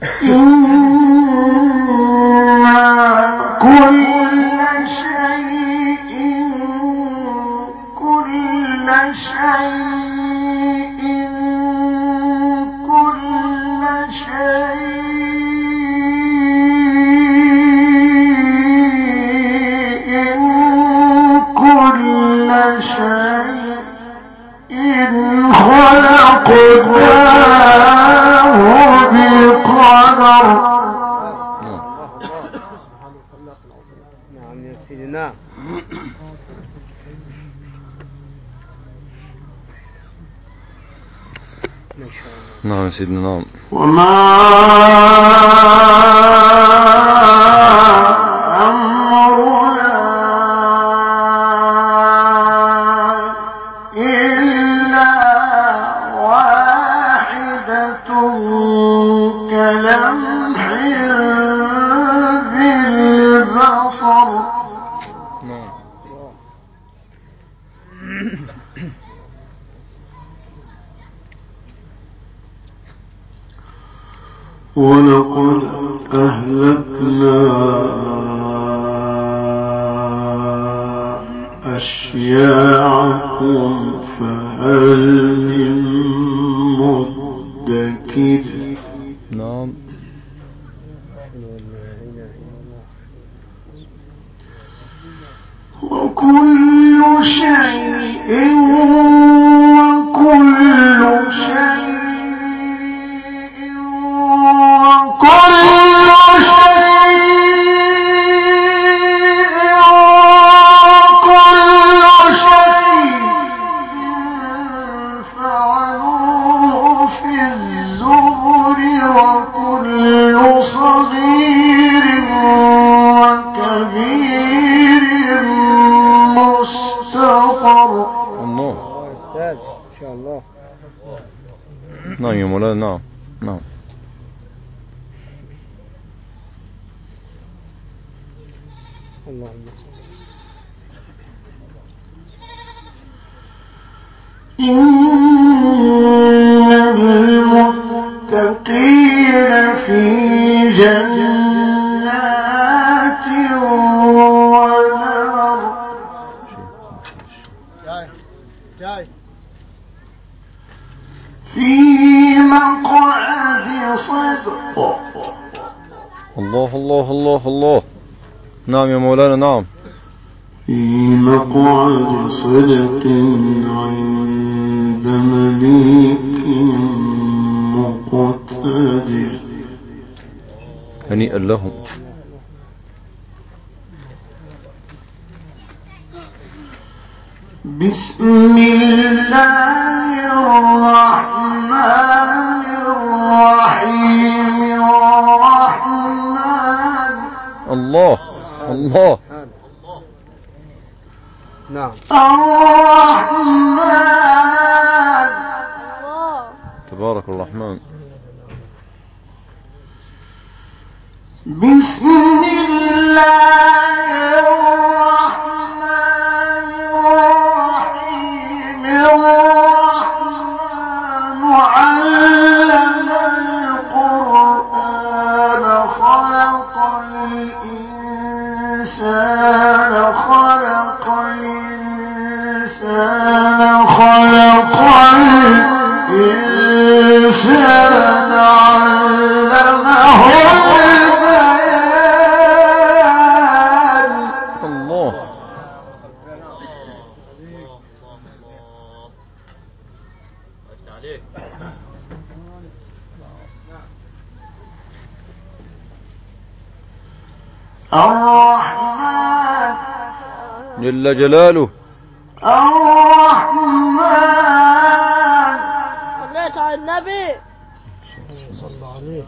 نعم سيدنا نعم. وما أمرنا إلا واحدة كلمح بالبصر ولقد أهلكنا أشياعكم فهل من مدكر. نعم. وكل شيء فعلوه في الزبر وكل صغير وكبير مستقر. الله أستاذ إن شاء الله. نعم يا مولانا. نعم نعم. اللهم صل. إن المتقين في جنات ونهر في مقعد صدق. الله الله الله الله. نعم يا مولانا. نعم. في مقعد صدق عند مليك مقتدر. هنيئا لهم. بسم الله الرحمن الرحيم. الرحمن. الله الله. نعم. الرحمن. تبارك الرحمن. بسم الله الرحمن الرحيم. الرحمن علم القرآن خلق الإنسان خلق الإنسان علمه البيان. الله. الرحمن جل جلاله. الرحمن. صليت على النبي صلى الله عليه.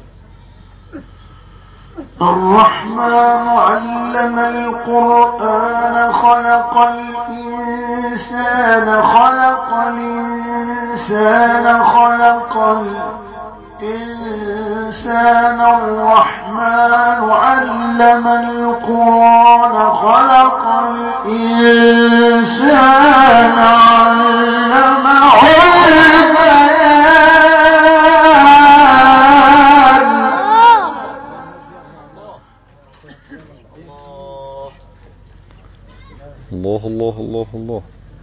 الرحمن علم القرآن خلق الإنسان الرحمن علم القرآن خلق الإنسان علمه البيان. الله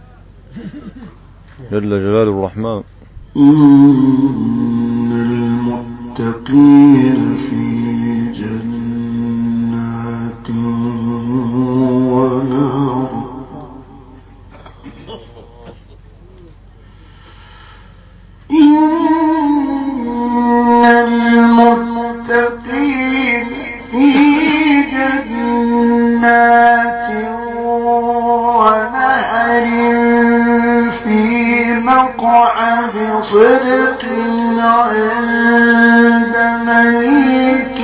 جل جلال الرحمن. إن المتقين في جنات ونهر إن المتقين في جنات ونهر في مقعد صدق عند مليك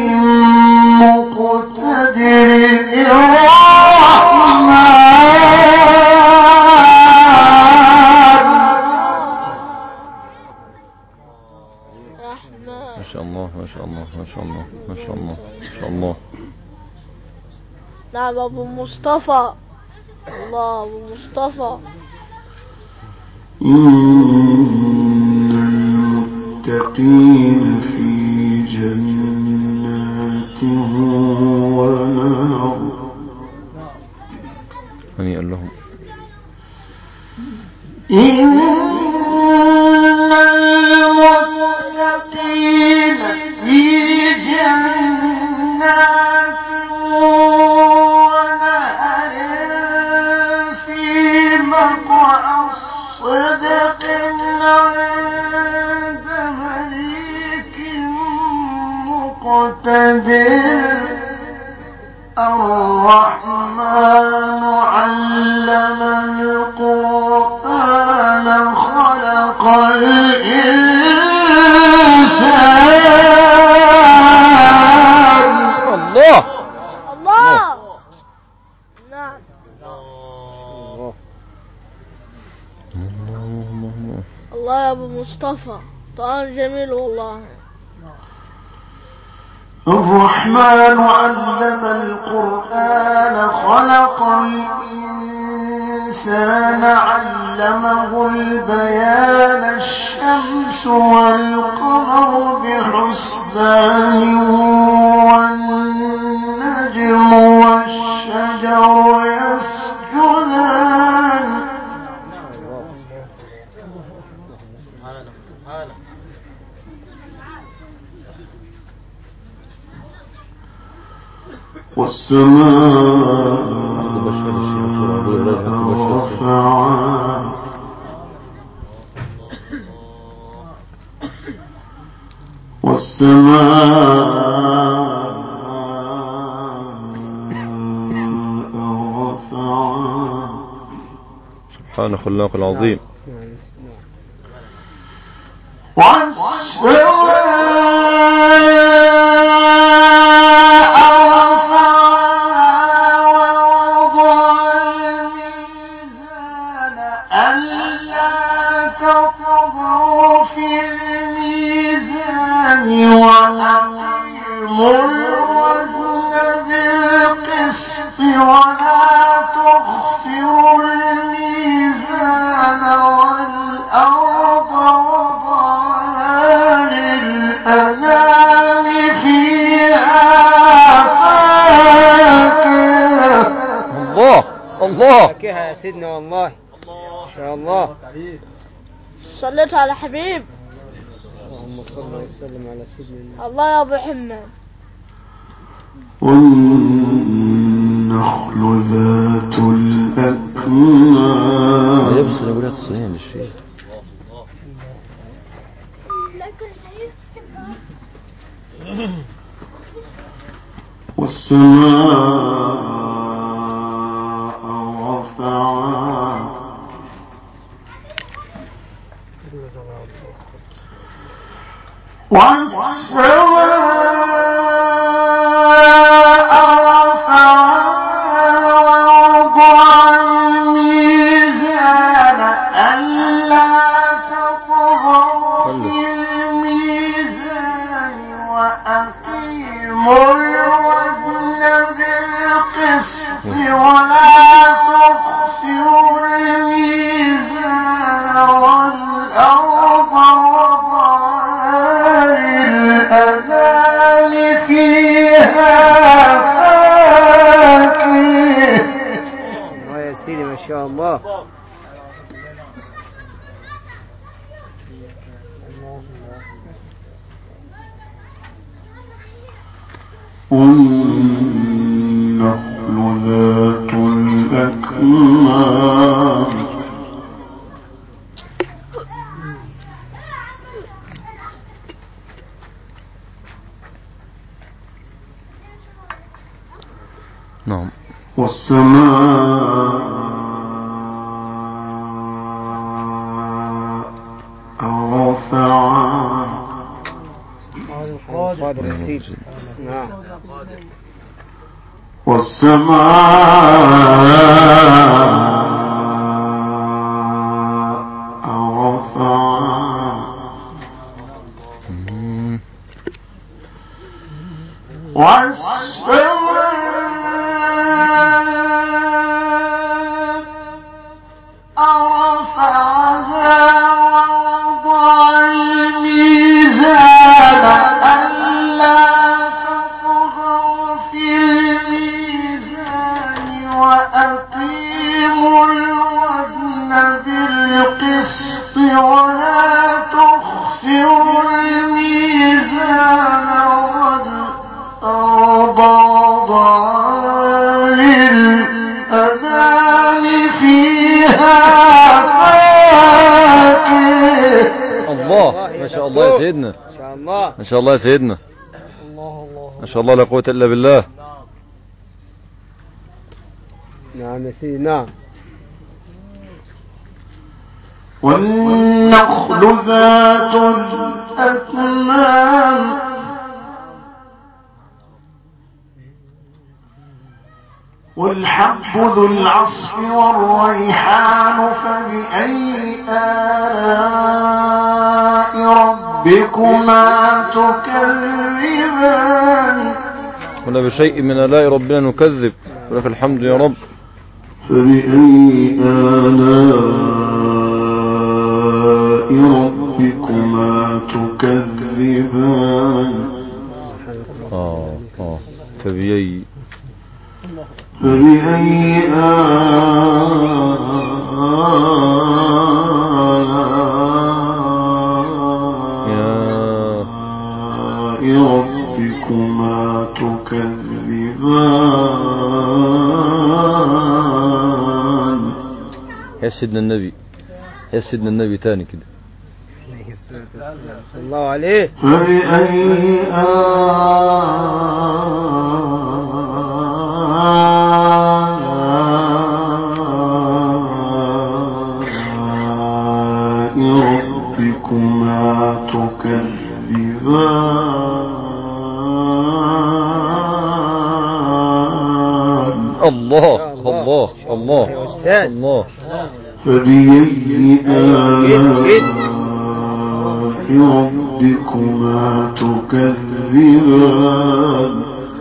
مقتدر ما شاء الله ما شاء الله ما شاء الله ما شاء الله ما شاء الله. نعم أبو مصطفى. الله أبو مصطفى. إن المتقين في جنات ونهر هنيئا لهم. إن المتقين في جنات ونهر في مقعد صدق عند مليك مقتدر. الرحمن علم القرآن خلق الإنسان. الله الله. نعم. الله يا أبو مصطفى. طعام جميل والله. الرحمن علم القرآن خلق الإنسان علمه البيان. الشمس والقمر بحسبان والنجم والشجر يسجدان. والسماء رفعها والسماء رفعها. سبحان خلاق العظيم. الله فاكهة يا سيدنا والله ما شاء الله. صليت على حبيب. اللهم صل وسلم على سيدنا الله يا أبو حمد. والنخل ذات الأكمام. يفصل أقولها تصحيح للشيء. والسماء رفعها ووضع الميزان ألا تطغوا في الميزان وأقيموا الوزن بالقسط ولا تخسروا الميزان والأرض وضعها للأنام والنخل ذات الأكمام نعم. والسماء رفعها قادر يسير. نعم. والسماء رفعها وأقيموا الوزن بالقسط ولا تخسروا الميزان والأرض وضعها للأنام فيها فاكهة. الله ما شاء الله يا سيدنا. ما شاء الله. ما شاء الله يا سيدنا. ما شاء الله لا قوة إلا بالله. نعم يا سيدي. نعم. والنخل ذات الأكمام والحب ذو العصف والريحان فبأي آلاء ربكما تكذبان. ولا بشيء من آلاء ربنا نكذب ولك الحمد يا رب. فبأي آلاء ربكما تكذبان. فبأي آلاء ربكما تكذبان. يا سيدنا النبي. يا سيدنا النبي تاني كده. عليه الصلاة والسلام. صلى الله عليه. فبأي آلاء ربكما تكذبان. الله الله الله الله. فبأي آلاء ربكما تكذبان.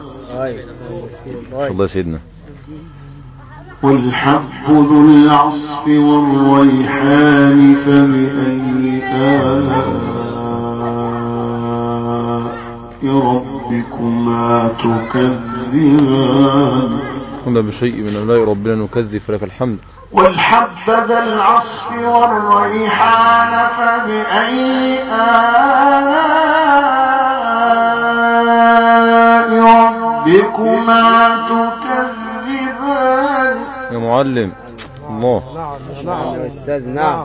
الله يا سيدنا. والحب ذو العصف والريحان فبأي آلاء ربكما تكذبان. ولا بشيء من آلاء ربنا نكذب فلك الحمد. والحب ذا العصف والريحان فبأي آلاء ربكما تكذبان. يا معلم. الله. نعم يا أستاذ. نعم.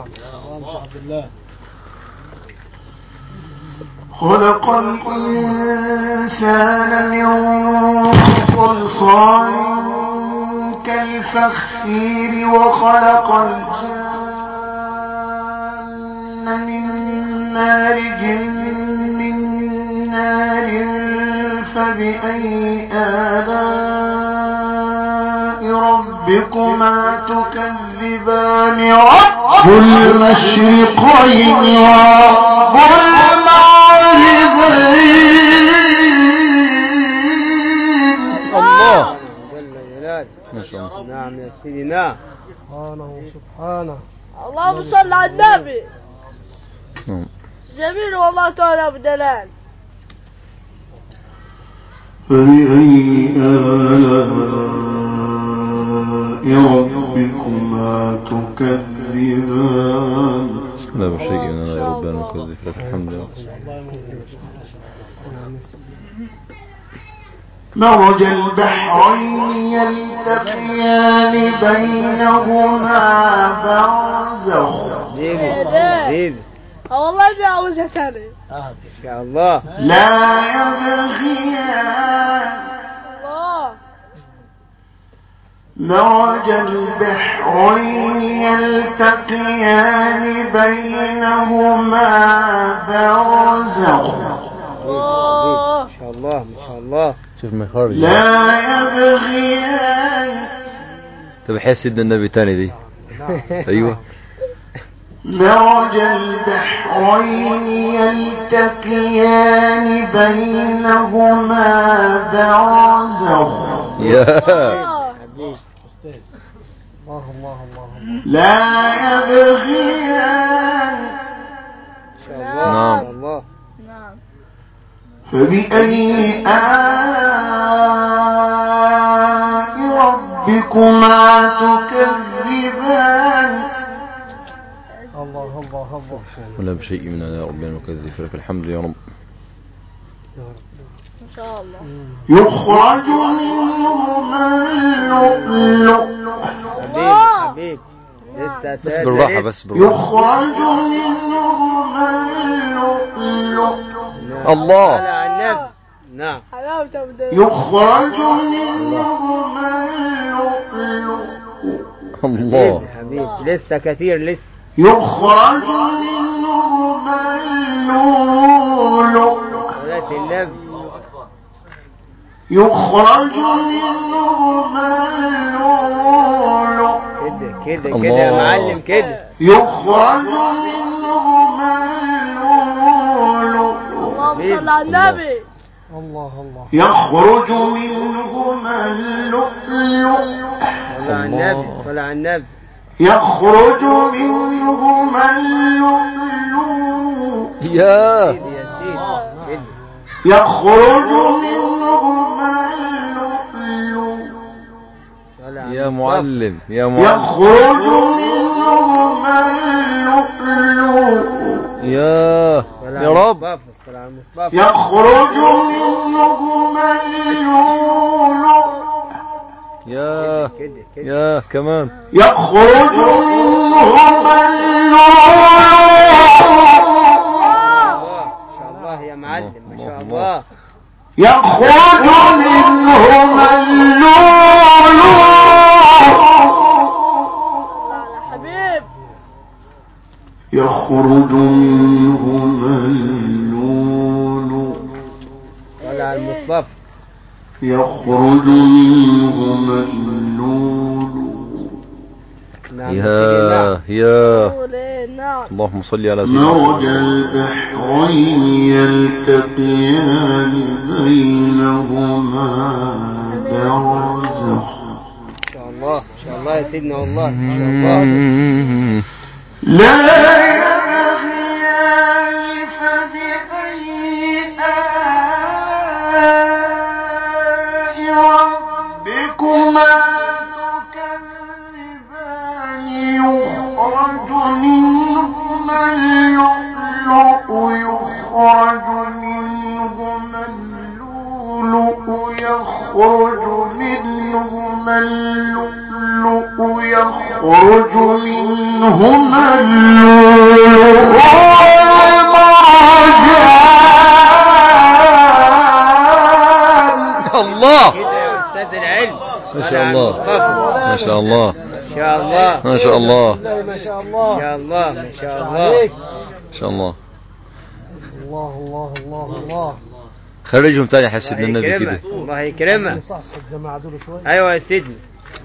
خلق الإنسان من صلصال كالفخير وخلق الجن من مارج من نار فبأي آلاء ربكما تكذبان. رب المشرقين ورب المغربين. الله. جل جلاله. ما شاء الله. نعم يا سيدي. نعم. سبحانه. اللهم صل على النبي. جميل والله تعالى بدلال. فبأي آلاء ربكما تكذبان. لا بشيء من آلاء ربنا نكذب لك الحمد. مرج البحرين يلتقيان بينهما برزخ حبيبي والله دي عاوزها تاني. ان شاء الله. لا يبغيان. الله. مرج البحرين يلتقيان بينهما برزخ. ما شاء الله ما شاء الله. شوف مخارج. لا يبغيان. طب حيا سيدنا النبي تاني دي. ايوه. مرج البحرين يلتقيان بينهما برزخ. يا لا يبغيان. نعم. نعم. فبأي آلاء ربكما تكذبان. ولا بشيء من آلاء ربنا نكذب فلك الحمد يا رب. إن شاء الله. يخرج منهما اللؤلؤ. حبيب لسه بس بالراحة بس بالراحة. يخرج منهما اللؤلؤ. الله. على النبي. نعم. يخرج منهما اللؤلؤ. الله. حبيب لسه كتير لسه. يخرج منهما اللؤلؤ. صلاة النبي. يخرج منهما اللؤلؤ. كده يا معلم كده. يخرج منهما اللؤلؤ. اللهم صل على النبي. يخرج منهما اللؤلؤ. صلى على النبي صلى على النبي. يخرج منهما اللؤلؤ. يا سيدي. يخرج منهما اللؤلؤ. يا معلم يخرج منهما اللؤلؤ. يا رب. يخرج منهما اللؤلؤ. يا كمان. يخرج منهما اللؤلؤ. ما شاء الله يا معلم ما شاء الله. يخرج منهما اللؤلؤ. حبيب. يخرج منهما اللؤلؤ. صلى على المصطفى. يخرج منهما اللؤلؤ. يا اللهم صل على سيدنا. مرج البحرين يلتقيان بينهما برزخ. ما شاء الله يا سيدنا والله ما شاء الله. لا يبغيان فبأي آلاء ربكما تكذبان. يخرج منهما اللؤلؤ. يخرج منهما اللؤلؤ. يخرج منهما اللؤلؤ. يخرج منهما اللؤلؤ والمرجان. الله. كده يا أستاذ العلم. ما شاء الله ما شاء الله ما شاء الله ما شاء الله ما شاء الله ما شاء الله ما شاء الله ما شاء الله. الله خرجهم تاني حسيدنا النبي كده. الله يكرمك. صحصح الجماعة دول شوي. ايوه يا سيدنا.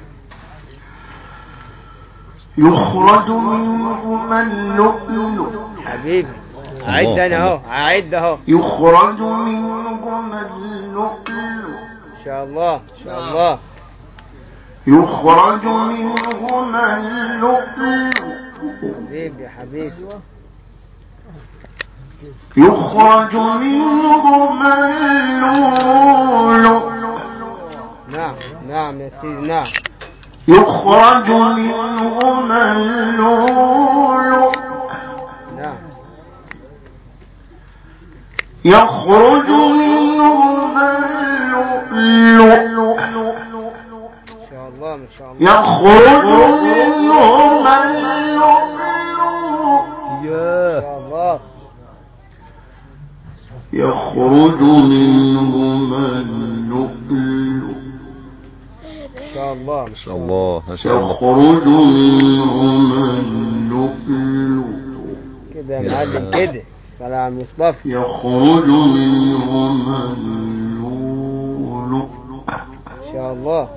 يخرج منهما اللؤلؤ. حبيبي أعد أنا أهو أعد أهو. يخرج منهما اللؤلؤ. إن شاء الله إن شاء الله. يخرج منهما اللؤلؤ. حبيبي يا حبيبي. يخرج منهما اللؤلؤ. نعم يا سيدي نعم. يخرج منهما اللؤلؤ. نعم. يخرج منهما اللؤلؤ. ما شاء الله يخرج منهما اللؤلؤ يا يخرج منهما اللؤلؤ ما شاء الله ما شاء الله ما شاء الله. يخرج منهما اللؤلؤ كده يا معلم كده صلاة على المصطفى. يخرج منهما اللؤلؤ ما شاء الله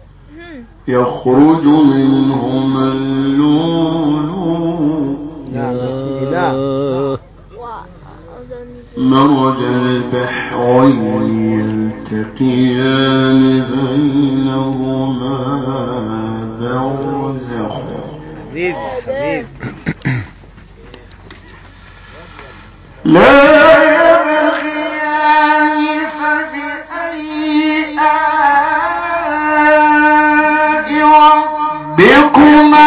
يخرج منهما اللؤلؤ نعم يا سيدي نعم. مرج البحرين يلتقيان بينهما برزخ حبيبي لا يبغيان فبأي آلاء ربكما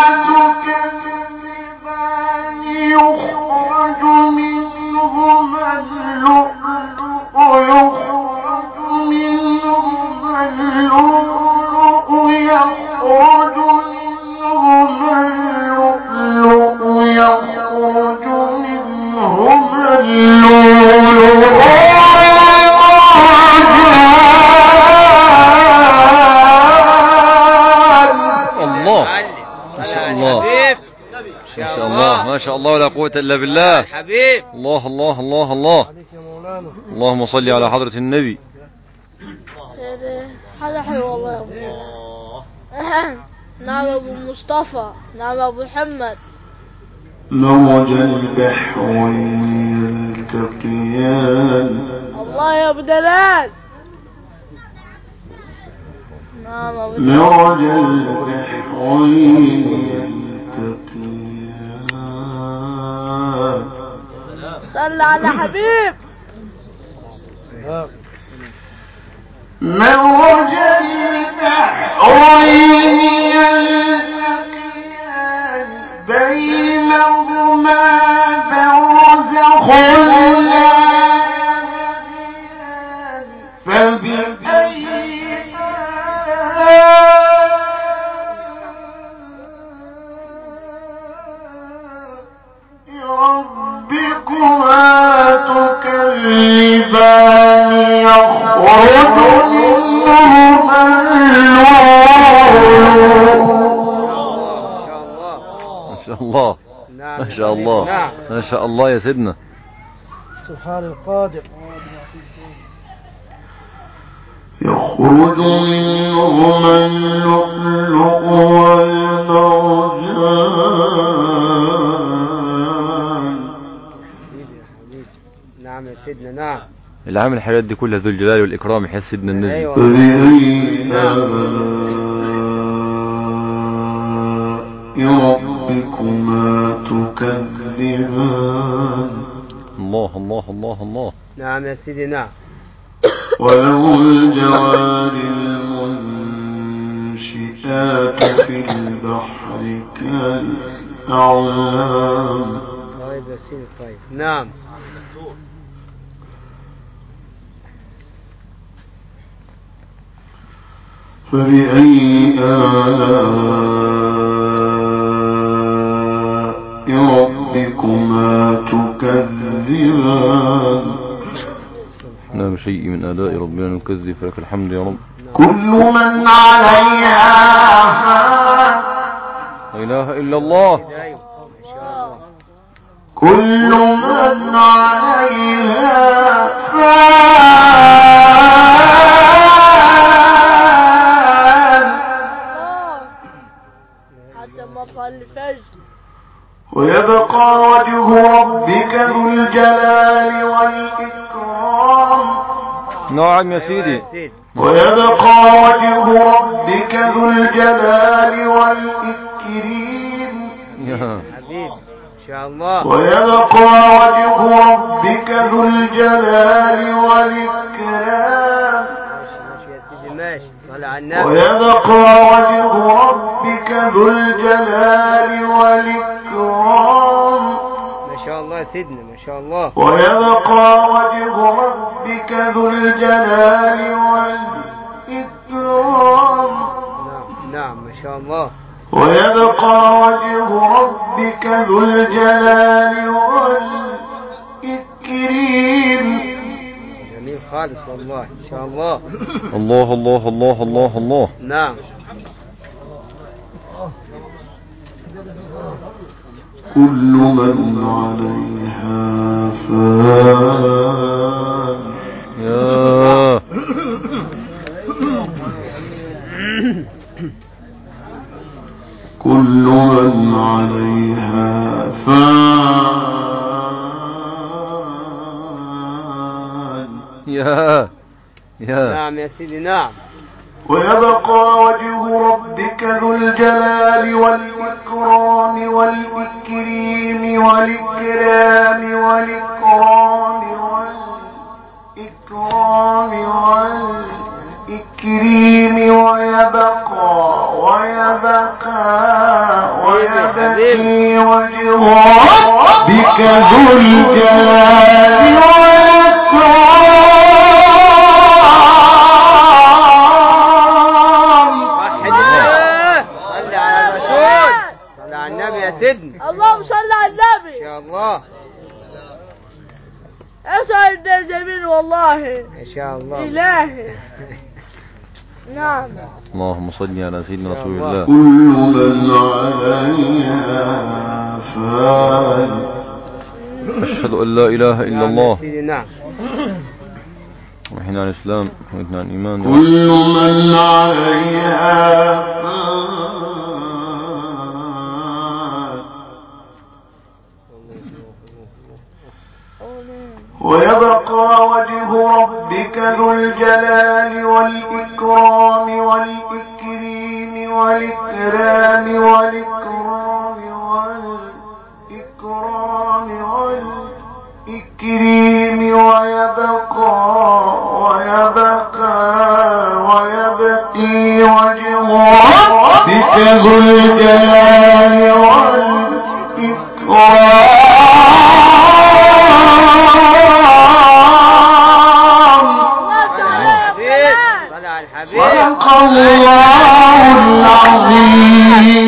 تكذبان يخرج منهما اللؤلؤ يخرج منهما اللؤلؤ يخرج منهما اللؤلؤ يخرج منهما اللؤلؤ الله ما شاء الله ما شاء الله ما شاء الله ولا قوة إلا بالله. حبيب الله الله الله الله. عليك يا مولانا. اللهم صل على حضرة النبي. حاجة حلوة والله يا أبو. نعم أبو مصطفى نعم أبو محمد. مرج البحرين يلتقيان الله يا أبو دلال. نعم أبو دلال. مرج البحرين يلتقيان صل على حبيب. مرج البحرين يلتقيان بينهما برزخ لا يبغيان فبأي آلاء ربكما تكذبان يخرج منهما اللؤلؤ ما شاء الله نعم ما شاء الله نعم. ما شاء الله يا سيدنا. سبحان القادر. يخرج منهما اللؤلؤ والمرجان نعم يا سيدنا نعم. العامل الحاجات دي كلها ذو الجلال والإكرام يا سيدنا النبي. أيوة. فبأي آلاء ربكما تكذبان الله الله الله الله. نعم يا سيدي نعم. وله الجوار المنشئات في البحر كالأعلام طيب يا سيدي طيب نعم. فبأي آلاء ربكما تكذبان لا بشيء من آلاء ربنا نكذب فلك الحمد يا رب. كل من عليها فان لا إله إلا الله. أيوة ما شاء الله. كل من عليها فان حتى مطلع الفجر. ويبقى وجه ربك ذو الجلال والإكرام نعم يا سيدي. ويبقى وجه ربك ذو الجلال والإكرام يا حبيب إن شاء الله. ويبقى وجه ربك ذو الجلال والإكرام ماشي يا سيدي ماشي صلى على النبي. ويبقى وجه ربك ذو الجلال والإكرام ما شاء شاء الله يا سيدنا ما شاء الله. ويبقى وجه ربك ذو الجلال والإكرام. نعم ما شاء الله. ويبقى وجه ربك ذو الجلال والإكرام. جميل خالص والله ان شاء الله. الله الله الله الله الله. نعم. كل من عليها فان. يا كل من عليها فان. يا نعم يا سيدي نعم. ويبقى وجه ربك ذو الجلال والإكرام والإكريم والإكرام والإكرام والإكرام والإكريم ويبقي وجه ربك ذو الجلال سيدنا اللهم صل على النبي. ان شاء الله. اسعد جميل والله ان شاء الله. الهي. نعم. اللهم صل على سيدنا رسول الله. كل من عليها فان. أشهد أن لا إله إلا الله. نعم. وحنا على الإسلام وإحنا على الإيمان. كل من عليها فان. ويبقى وجه ربك ذو الجلال والإكرام والإكريم والإكرام والإكرام والإكرام والإكريم ويبقي وجه ربك ذو الجلال والإكرام. صدق الله العظيم.